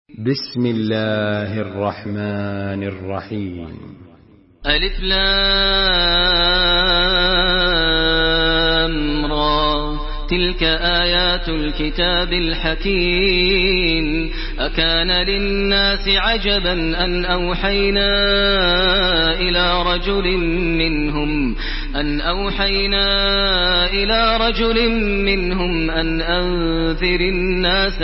بسم الله الرحمن الرحيم. ألف لام را تلك آيات الكتاب الحكيم. أكان للناس عجبا أن أوحينا إلى رجل منهم أن أنذر الناس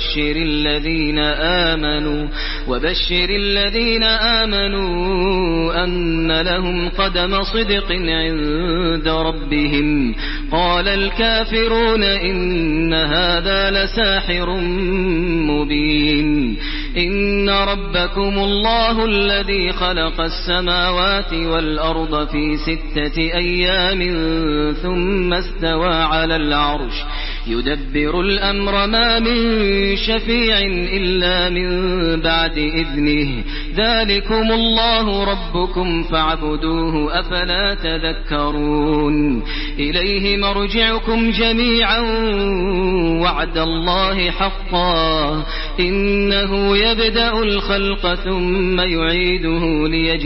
وبشر الذين آمنوا أن لهم قدم صدق عند ربهم. قال الكافرون إن هذا لساحر مبين. إن ربكم الله الذي خلق السماوات والأرض في 6 أيام ثم استوى على العرش يدبر الأمر ما من شفيع إلا من بعد إذنه. ذلكم الله ربكم فاعبدوه أفلا تذكرون. إليه مرجعكم جميعا وعد الله حقا إنه يبدأ الخلق ثم يعيده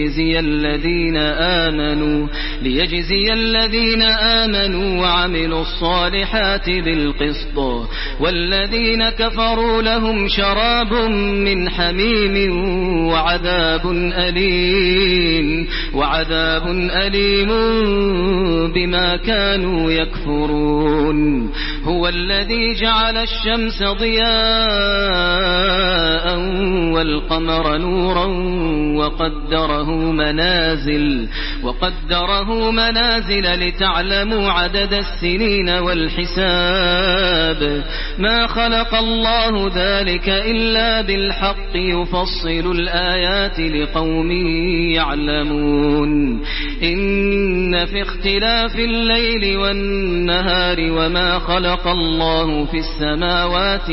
ليجزي الذين آمنوا وعملوا الصالحات بالقسط والذين كفروا لهم شراب من حميم وعذاب أليم بما كانوا يكفرون. هو الذي جعل الشمس ضياء والقمر نورا وقدره منازل لتعلموا عدد السنين والحساب. ما خلق الله ذلك إلا بالحق يفصل الآيات لقوم يعلمون. إن في اختلاف الليل والنهار وما خلق الله في السماوات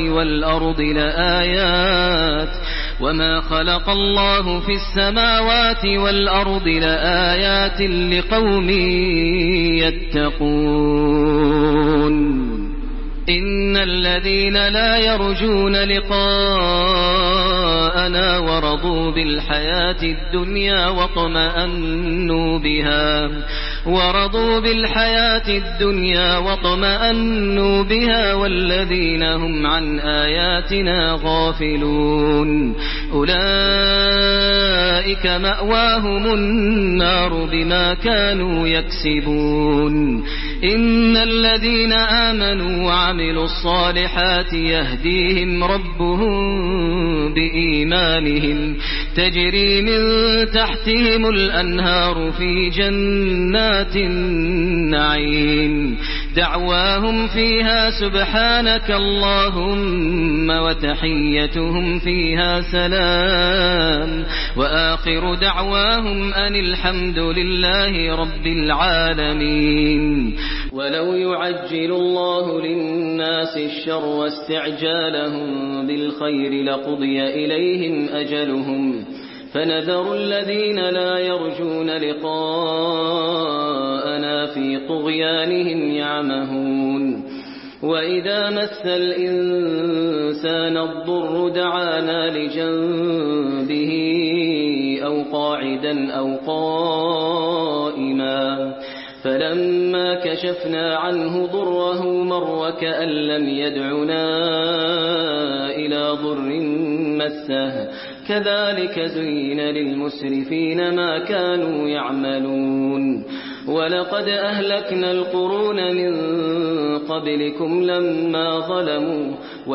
والأرض لآيات لقوم يتقون. إن الذين لا يرجون لقاءنا ورضوا بالحياة الدنيا واطمأنوا بها والذين هم عن آياتنا غافلون أولئك مأواهم النار بما كانوا يكسبون. إن الذين آمنوا وعملوا الصالحات يهديهم ربهم بإيمانهم تجري من تحتهم الأنهار في جنات النعيم. دعواهم فيها سبحانك اللهم وتحيتهم فيها سلام وآخر دعواهم أن الحمد لله رب العالمين. ولو يعجل الله للناس الشر واستعجالهم بالخير لقضي إليهم أجلهم فنذر الذين لا يرجون لقاءنا في طغيانهم يعمهون. وإذا مس الإنسان الضر دعانا لجنبه أو قاعدا أو قائما فلما كشفنا عنه ضره مر وكأن لم يدعنا إلى ضر مسه. كذلك زين للمسرفين ما كانوا يعملون. ولقد أهلكنا القرون من قبلكم لما ظلموا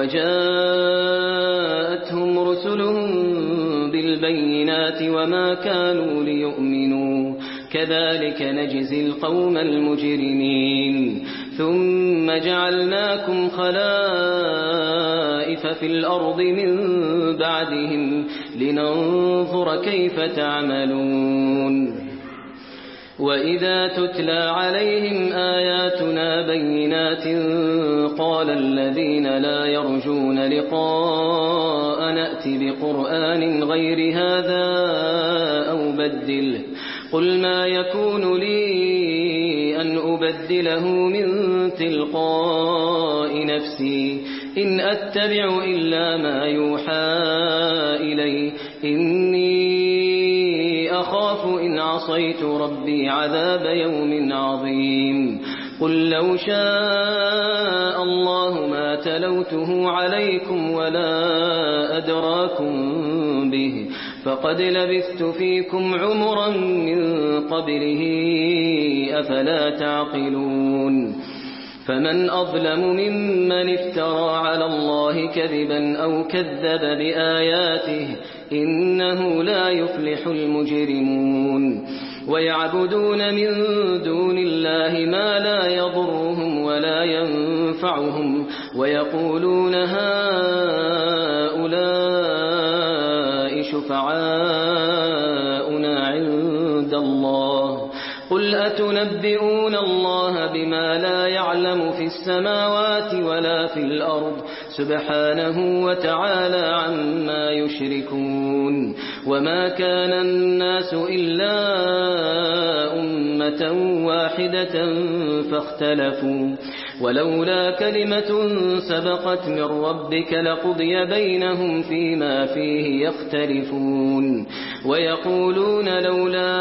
وجاءتهم رسلهم بالبينات وما كانوا ليؤمنوا. كذلك نجزي القوم المجرمين. ثم جعلناكم خلائف في الأرض من بعدهم لننظر كيف تعملون. وإذا تتلى عليهم آياتنا بينات قال الذين لا يرجون لقاء نأتي بقرآن غير هذا أو بدله. قل ما يكون لي أن أبدله من تلقاء نفسي إن أتبع إلا ما يوحى إليه إني أخاف إن عصيت ربي عذاب يوم عظيم قل لو شاء الله ما تلوته عليكم ولا أدراكم به فقد لبثت فيكم عمرا من قبله أفلا تعقلون فمن أظلم ممن افترى على الله كذبا أو كذب بآياته إنه لا يفلح المجرمون ويعبدون من دون الله ما لا يضرهم ولا ينفعهم ويقولون هؤلاء شفعاؤنا عند الله قل أتنبئون الله بما لا يعلم في السماوات ولا في الأرض سبحانه وتعالى عما يشركون وما كان الناس إلا أمة واحدة فاختلفوا ولولا كلمة سبقت من ربك لقضي بينهم فيما فيه يختلفون ويقولون لولا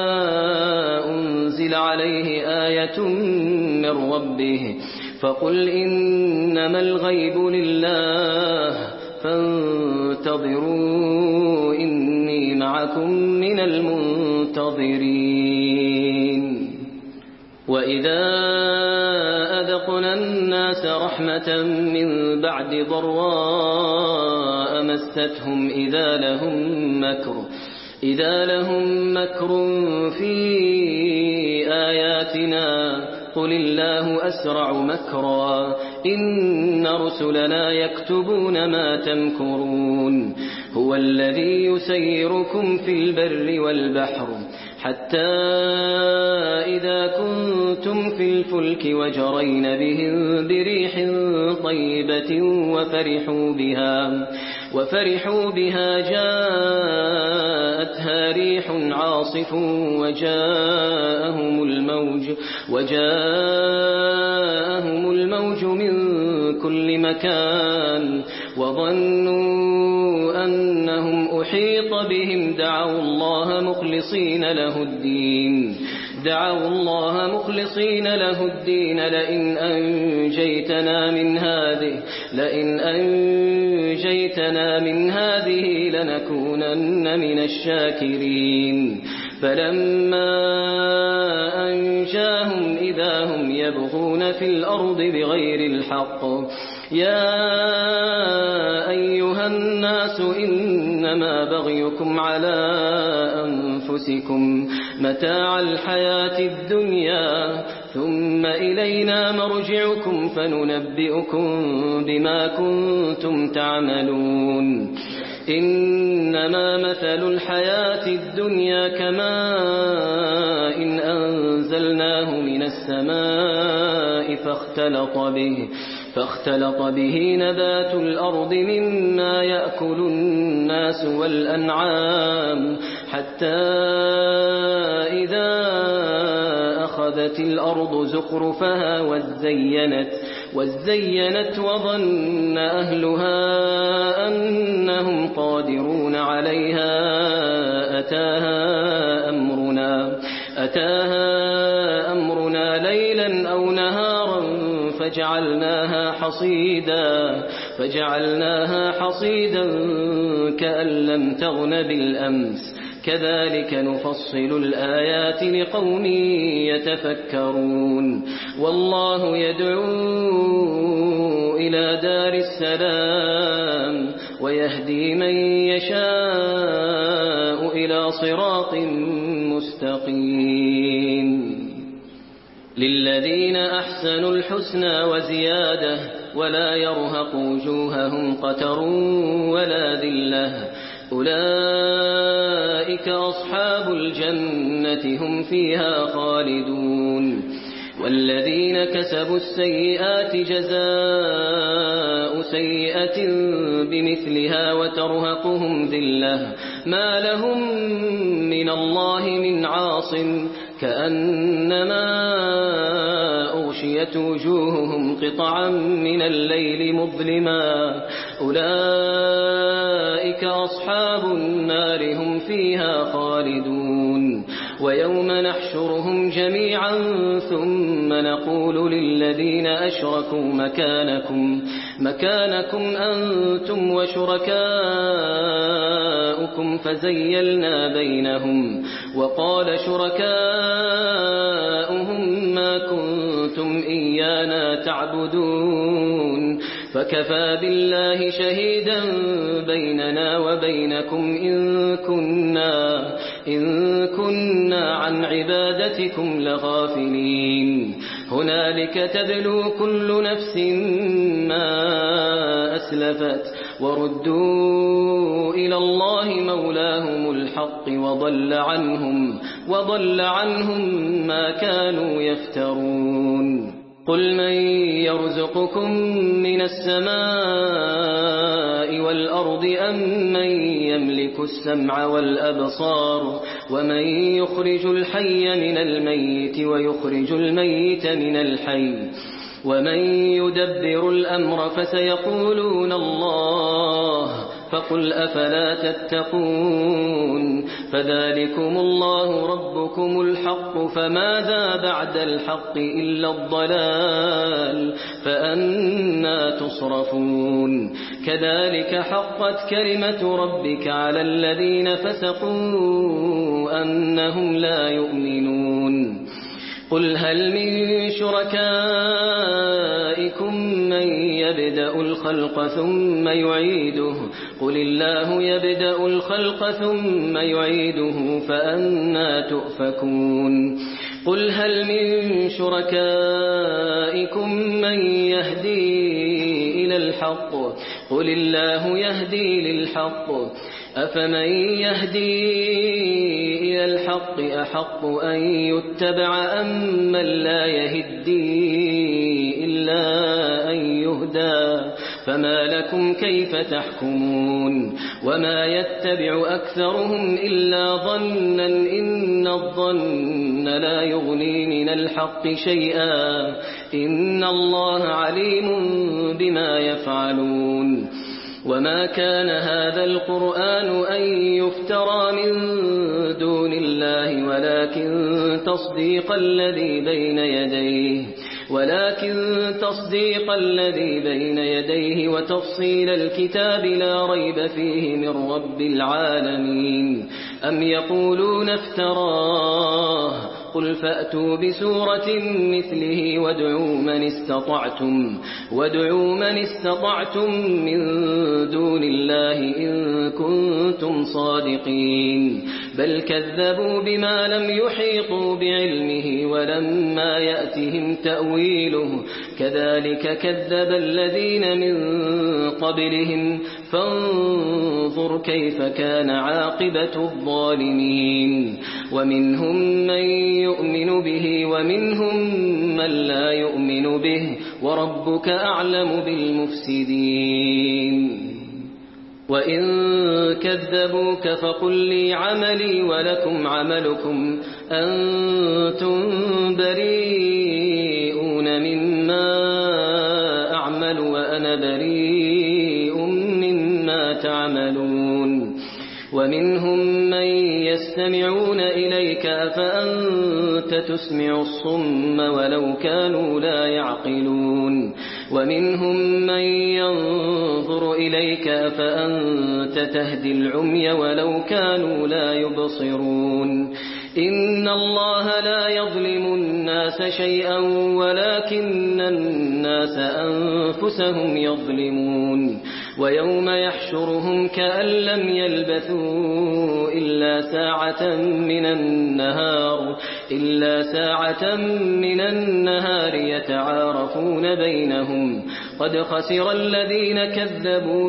أنزل عليه آية من ربه فقل إنما الغيب لله فانتظروا إني معكم من المنتظرين وإذا أذقنا الناس رحمة من بعد ضراء مستهم إذا لهم مكر في آياتنا قل الله أسرع مكرا إن رسلنا يكتبون ما تمكرون هو الذي يسيركم في البر والبحر حتى إذا كنتم في الفلك وجرين بهم بريح طيبة وفرحوا بها جاءتها ريح عاصف وجاءهم الموج من كل مكان وظنوا أنهم أحيط بهم دعوا الله مخلصين له الدين لئن أنجيتنا من هذه لنكونن من الشاكرين فلما أنجاهم إذا هم يبغون في الأرض بغير الحق يا أيها الناس إنما بغيكم على أنفسكم متاع الحياة الدنيا ثم إلينا مرجعكم فننبئكم بما كنتم تعملون إنما مثل الحياة الدنيا كماء إن أنزلناه من السماء فاختلط به نبات الأرض مما يأكل الناس والأنعام حتى إذا أخذت الأرض زخرفها وزينت وظن أهلها أنهم قادرون عليها أتاها أمرنا ليلا أو نهارا فجعلناها حصيدا كأن لم تغن بالأمس كذلك نفصل الآيات لقوم يتفكرون والله يدعو إلى دار السلام ويهدي من يشاء إلى صراط مستقيم للذين أحسنوا الحسنى وزيادة ولا يرهق وجوههم قتر ولا ذلة أولئك أصحاب الجنة هم فيها خالدون والذين كسبوا السيئات جزاء سيئة بمثلها وترهقهم ذلة ما لهم من الله من عاصم كأنما أغشيت وجوههم قطعا من الليل مظلما أولئك أولئك أصحاب النار هم فيها خالدون ويوم نحشرهم جميعا ثم نقول للذين أشركوا مكانكم أنتم وشركاؤكم فزيلنا بينهم وقال شركاؤهم ما كنتم إيانا تعبدون فكفى بالله شهيدا بيننا وبينكم إن كنا عن عبادتكم لغافلين هنالك تبلو كل نفس ما أسلفت وردوا إلى الله مولاهم الحق وضل عنهم ما كانوا يفترون قل من يرزقكم من السماء والأرض أم من يملك السمع والأبصار ومن يخرج الحي من الميت ويخرج الميت من الحي ومن يدبر الأمر فسيقولون الله فقل أفلا تتقون فذلكم الله ربكم الحق فماذا بعد الحق إلا الضلال فأنى تصرفون كذلك حقت كلمة ربك على الذين فسقوا أنهم لا يؤمنون قل هل من شركائكم من يبدأ الخلق ثم يعيده قل الله يبدأ الخلق ثم يعيده فأنى تؤفكون قل هل من شركائكم من يهدي إلى الحق قل الله يهدي للحق أفمن يهدي إلى الحق أحق أن يتبع أم من لا يهدي إلا أن يهدى فما لكم كيف تحكمون وما يتبع أكثرهم إلا ظنا إن الظن لا يغني من الحق شيئا إن الله عليم بما يفعلون وما كان هذا القرآن أن يفترى من دون الله ولكن تصديق الذي بين يديه وتفصيل الكتاب لا ريب فيه من رب العالمين أم يقولون افتراه قل فأتوا بسورة مثله وادعوا من استطعتم من دون الله إن كنتم صادقين بل كذبوا بما لم يحيطوا بعلمه ولما يأتهم تأويله كذلك كذب الذين من قبلهم فانظر كيف كان عاقبة الظالمين ومنهم من يؤمن به ومنهم من لا يؤمن به وربك أعلم بالمفسدين وإن كذبوك فقل لي عملي ولكم عملكم أنتم بريئون مما أعمل وأنا بريء مما تعملون ومنهم من يستمعون إليك أفأنت تسمع الصم ولو كانوا لا يعقلون ومنهم من ينظر إليك أفأنت تهدي العمي ولو كانوا لا يبصرون إن الله لا يظلم الناس شيئا ولكن الناس أنفسهم يظلمون ويوم يحشرهم كأن لم يلبثوا إلا ساعة من النهار يتعارفون بينهم قد خسر الذين كذبوا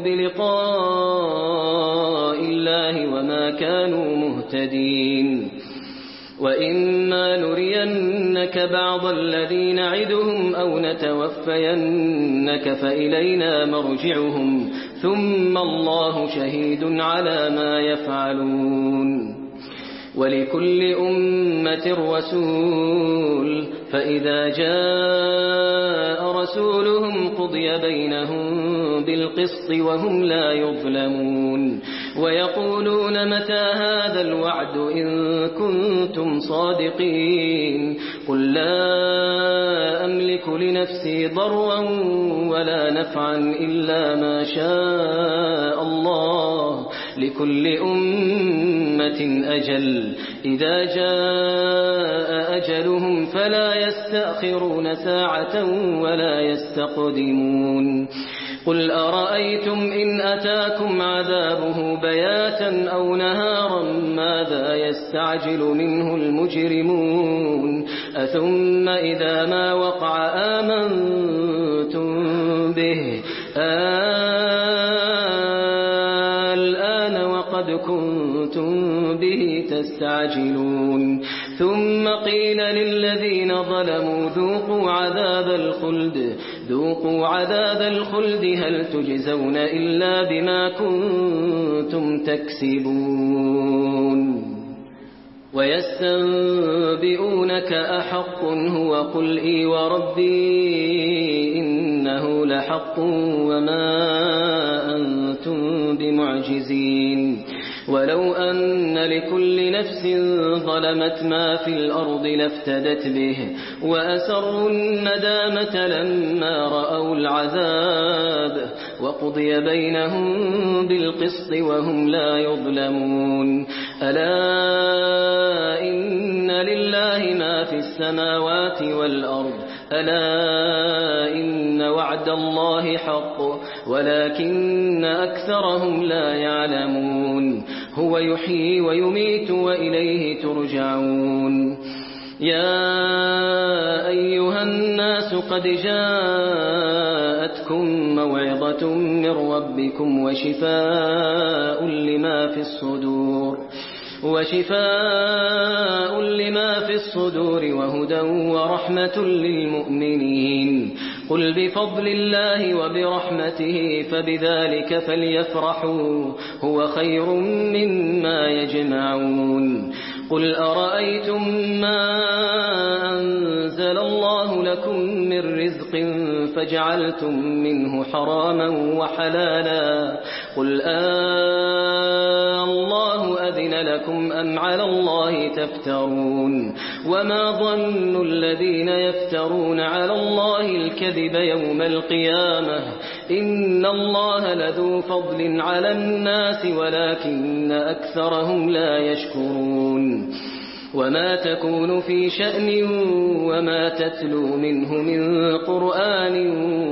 بلقاء الله وما كانوا مهتدين وإما نرينك بعض الذي نعدهم أو نتوفينك فإلينا مرجعهم ثم الله شهيد على ما يفعلون ولكل أمة رسول فإذا جاء رسولهم قضي بينهم بالقسط وهم لا يظلمون ويقولون متى هذا الوعد إن كنتم صادقين قل لا أملك لنفسي ضرا ولا نفعا إلا ما شاء الله لكل أمة أجل إذا جاء أجلهم فلا يستأخرون ساعة ولا يستقدمون قل أرأيتم إن أتاكم عذابه بياتا أو نهارا ماذا يستعجل منه المجرمون أثم إذا ما وقع آمنتم به الآن وقد كنتم به تستعجلون ثم قيل للذين ظلموا ذوقوا عذاب الخلد هل تجزون إلا بما كنتم تكسبون ويستنبئونك أحق هو قل إي وربي إنه لحق وما أنتم بمعجزين ولو أن لكل نفس ظلمت ما في الأرض لافتدت به وأسروا الندامة لما رأوا العذاب وقضي بينهم بالقسط وهم لا يظلمون ألا إن لله ما في السماوات والأرض ألا إن وعد الله حق ولكن أكثرهم لا يعلمون هو يحيي ويميت وإليه ترجعون يا أيها الناس قد جاءتكم موعظة من ربكم وشفاء لما في الصدور وهدى ورحمة للمؤمنين قل بفضل الله وبرحمته فبذلك فليفرحوا هو خير مما يجمعون قل أرأيتم ما أنزل الله لكم من رزق فجعلتم منه حراما وحلالا قل الله أذن لكم أم على الله تفترون وما ظن الذين يفترون على الله الكذب يوم القيامة إن الله لذو فضل على الناس ولكن أكثرهم لا يشكرون وما تكون في شأن وما تتلو منه من قرآن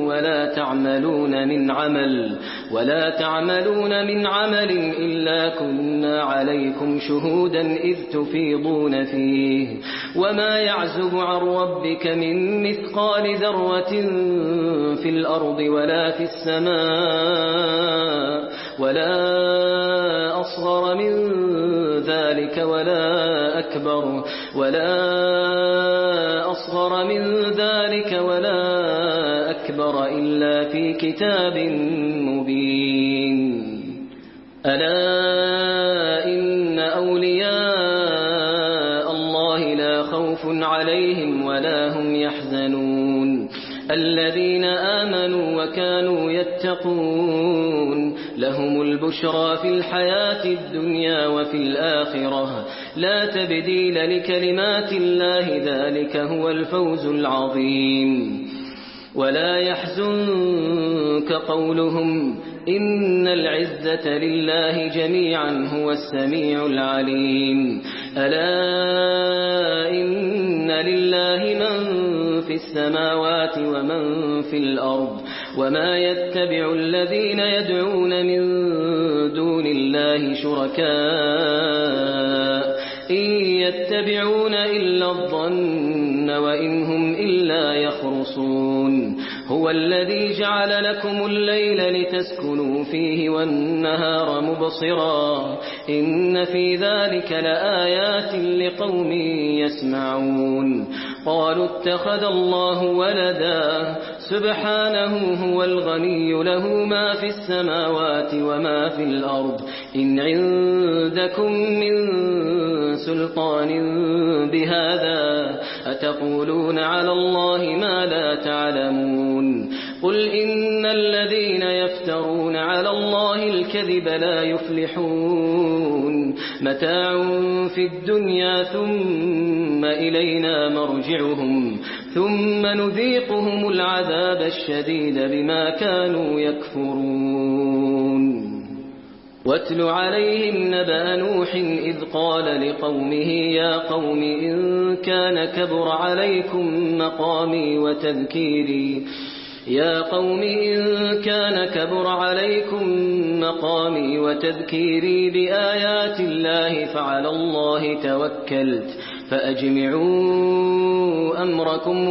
ولا تعملون من عمل إلا كنا عليكم شهودا إذ تفيضون فيه وما يعزب عن ربك من مثقال ذرة في الأرض ولا في السماء ولا أصغر من ذلك ولا أكبر إلا في كتاب مبين ألا إن أولياء الله لا خوف عليهم ولا هم يحزنون الذين آمنوا وكانوا يتقون لهم البشرى في الحياة الدنيا وفي الآخرة لا تبديل لكلمات الله ذلك هو الفوز العظيم ولا يحزنك قولهم إن العزة لله جميعا هو السميع العليم ألا إن لله من في السماوات ومن في الأرض وما يتبع الذين يدعون من دون الله شركاء إن يتبعون إلا الظن وإن هم إلا يخرصون هو الذي جعل لكم الليل لتسكنوا فيه والنهار مبصرا إن في ذلك لآيات لقوم يسمعون قالوا اتخذ الله ولدا سبحانه هو الغني له ما في السماوات وما في الأرض إن عندكم من سلطان بهذا أتقولون على الله ما لا تعلمون قل إن الذين يفترون على الله الكذب لا يفلحون متاع في الدنيا ثم إلينا مرجعهم ثم نذيقهم العذاب الشديد بما كانوا يكفرون واتل عليهم نبأ نوح إذ قال لقومه يا قوم إن كان كبر عليكم مقامي وتذكيري بآيات الله فعلى الله توكلت فأجمعوا أمركم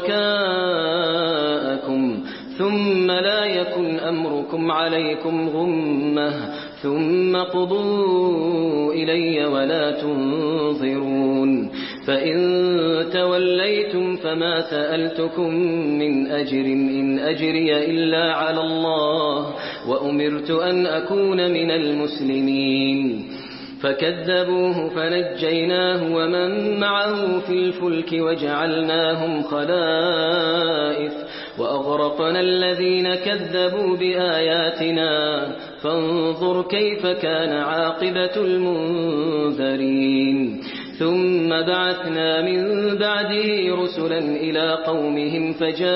وشركاءكم ثم لا يكن أمركم عليكم غمة ثم قضوا إلي ولا تنظرون فإن توليتم فما سألتكم من أجر إن أجري إلا على الله وأمرت أن أكون من المسلمين فكذبوه فنجيناه ومن معه في الفلك وجعلناهم خلائف وأغرقنا الذين كذبوا بآياتنا فانظر كيف كان عاقبة المنذرين ثم بعثنا من بعده رسلا إلى قومهم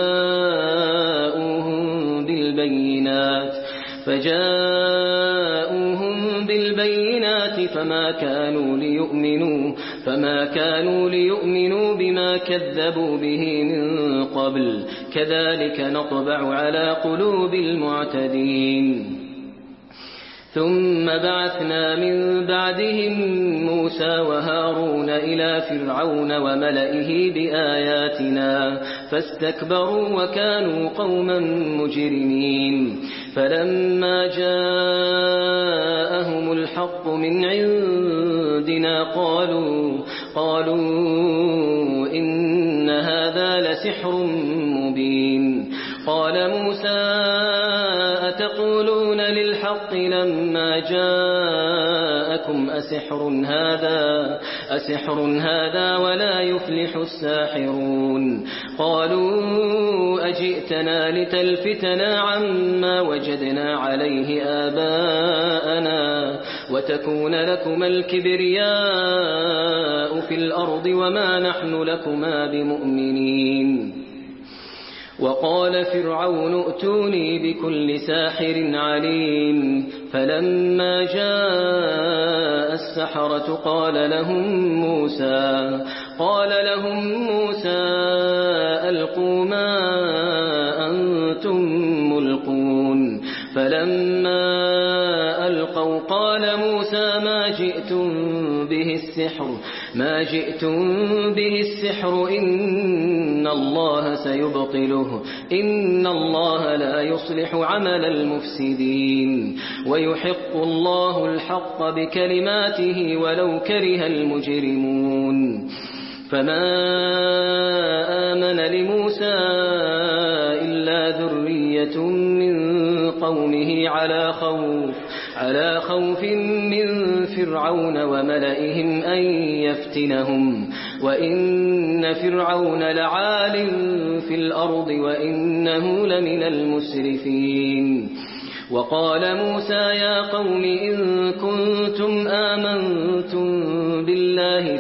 فجاءوهم بالبينات فما كانوا ليؤمنوا بما كذبوا به من قبل كذلك نطبع على قلوب المعتدين ثم بعثنا من بعدهم موسى وهارون إلى فرعون وملئه بآياتنا فاستكبروا وكانوا قوما مجرمين فلما جاءهم الحق من عندنا قالوا إن هذا لسحر مبين قال موسى أتقولون للحق لما جاءكم أسحر هذا ولا يفلح الساحرون قالوا أجئتنا لتلفتنا عما وجدنا عليه آباءنا وتكون لكما الكبرياء في الأرض وما نحن لكما بمؤمنين وقال فرعون ائتوني بكل ساحر عليم فلما جاء السحرة قال لهم موسى ألقوا ما أنتم ملقون فلما ألقوا قال موسى ما جئتم به السحر إن الله سيبطله إن الله لا يصلح عمل المفسدين ويحق الله الحق بكلماته ولو كره المجرمون فما آمن لموسى إلا ذرية من قومه على خوف من فرعون وملئهم أن يفتنهم وإن فرعون لعال في الأرض وإنه لمن المسرفين وقال موسى يا قوم إن كنتم آمنتم بالله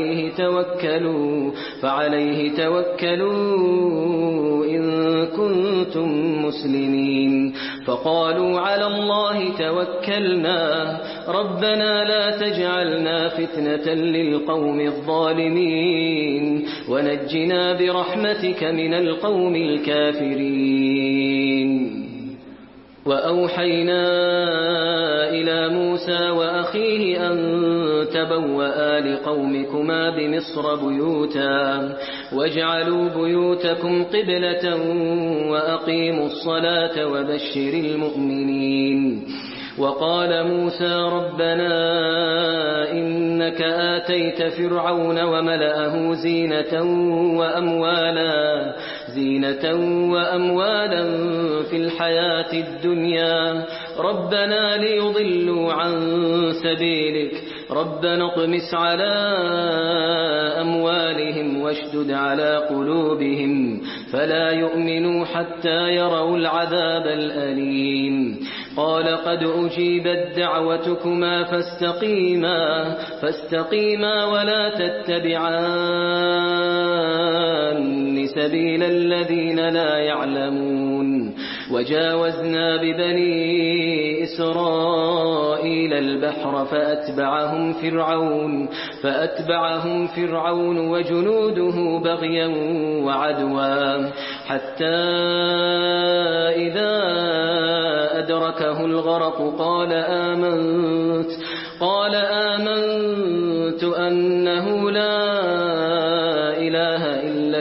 فعليه توكلوا إن كنتم مسلمين فقالوا على الله توكلنا ربنا لا تجعلنا فتنة للقوم الظالمين ونجنا برحمتك من القوم الكافرين وأوحينا إلى موسى وأخيه أن تبوأ لقومكما بمصر بيوتا واجعلوا بيوتكم قبلة وأقيموا الصلاة وبشر المؤمنين وقال موسى ربنا إنك إنك آتيت فرعون وملأه زينة وأموالا في الحياة الدنيا ربنا ليضلوا عن سبيلك ربنا اطمس على أموالهم واشدد على قلوبهم فلا يؤمنوا حتى يروا العذاب الأليم قال قد أجيبت دعوتكما فاستقيما ولا تتبعان سبيل الذين لا يعلمون وجاوزنا ببني إسرائيل البحر فأتبعهم فرعون وجنوده بغيا وعدوا حتى إذا أدركه الغرق قال آمنت أنه لا إله إلا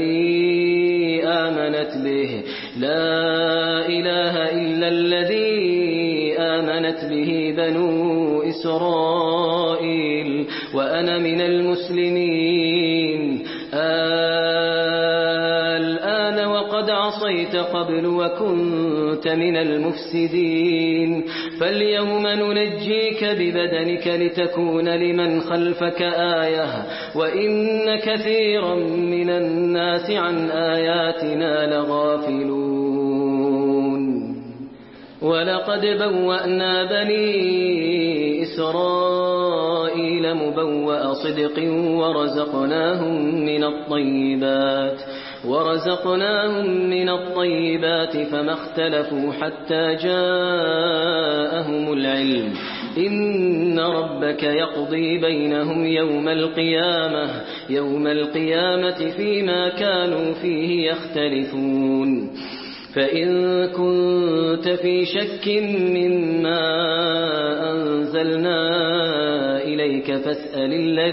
الذي آمنت به بنو إسرائيل وأنا من المسلمين الآن وقد عصيت قبل وكنت من المفسدين فاليوم ننجيك ببدنك لتكون لمن خلفك آية وإن كثيرا من الناس عن آياتنا لغافلون ولقد بوأنا بني إسرائيل مبوأ صدق ورزقناهم من الطيبات فما اختلفوا حتى جاءهم العلم إن ربك يقضي بينهم يوم القيامة فيما كانوا فيه يختلفون فإن كنت في شك مما أنزلنا إليك فاسأل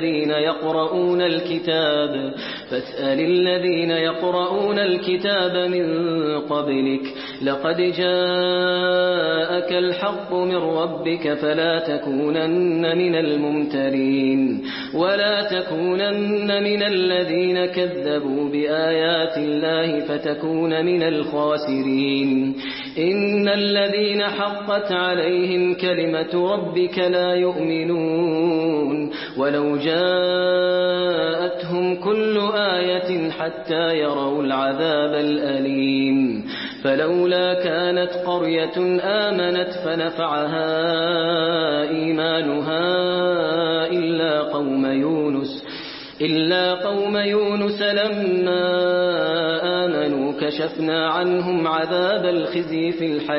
الذين يقرؤون الكتاب من قبلك لقد جاءك الحق من ربك فلا تكونن من الممترين ولا تكونن من الذين كذبوا بآيات الله فتكون من الخاسرين إن الذين حقت عليهم كلمة ربك لا يؤمنون ولو جاءتهم كل آية حتى يروا العذاب الأليم فلولا كانت قرية آمنت فنفعها إيمانها إلا قوم يونس لما آمنوا كشفنا عنهم عذاب الخزي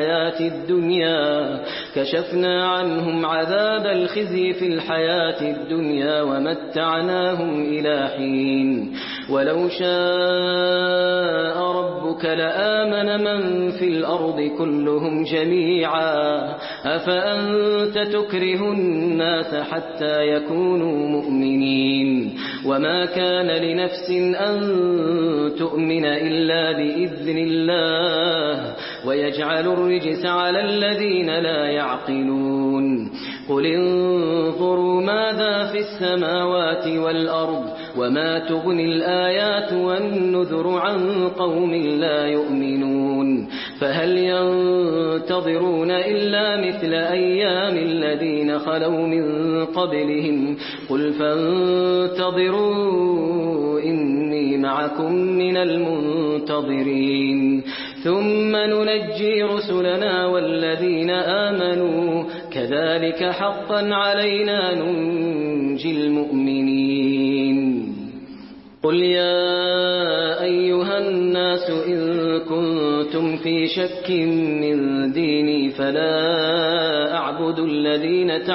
في الحياة الدنيا ومتعناهم إلى حين ولو شاء ربك لآمن من في الأرض كلهم جميعا أفأنت تكره الناس حتى يكونوا مؤمنين وما كان لنفس أن تؤمن إلا بإذن الله ويجعل الرجس على الذين لا يعقلون قل انظروا ماذا في السماوات والأرض وما تغني الآيات والنذر عن قوم لا يؤمنون فهل ينتظرون إلا مثل أيام الذين خلوا من قبلهم قل فانتظروا إني معكم من المنتظرين ثم ننجي رسلنا والذين آمنوا كذلك حقا علينا ننجي المؤمنين قل يا أيها الناس إن كنتم في شك من ديني فلا أعبد الذين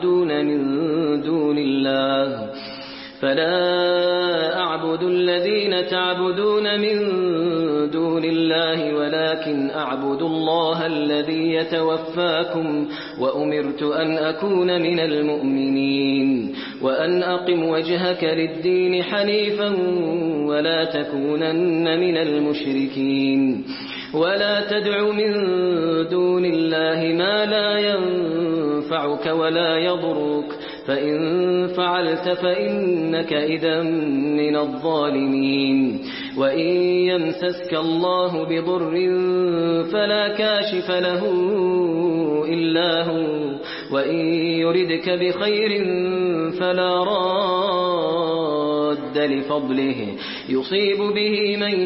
تعبدون من دون الله ولكن أعبد الله الذي يتوفاكم وأمرت أن أكون من المؤمنين وأن أقم وجهك للدين حنيفا ولا تكونن من المشركين ولا تدع من دون الله ما لا ينفعك ولا يضرك فإن فعلت فإنك إذا من الظالمين وإن يمسسك الله بضر فلا كاشف له إلا هو وإن يردك بخير فلا راد لفضله يصيب به من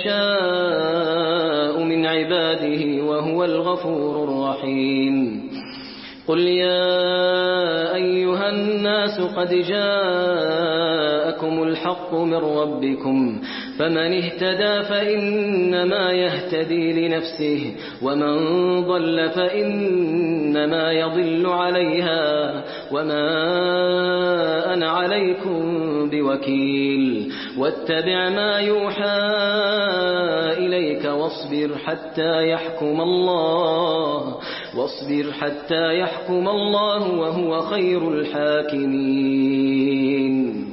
يشاء من عباده وهو الغفور الرحيم قل يا أيها الناس قد جاءكم الحق من ربكم فمن اهتدى فإنما يهتدي لنفسه ومن ضل فإنما يضل عليها وما أنا عليكم بوكيل واتبع ما يوحى إليك واصبر حتى يحكم الله وهو خير الحاكمين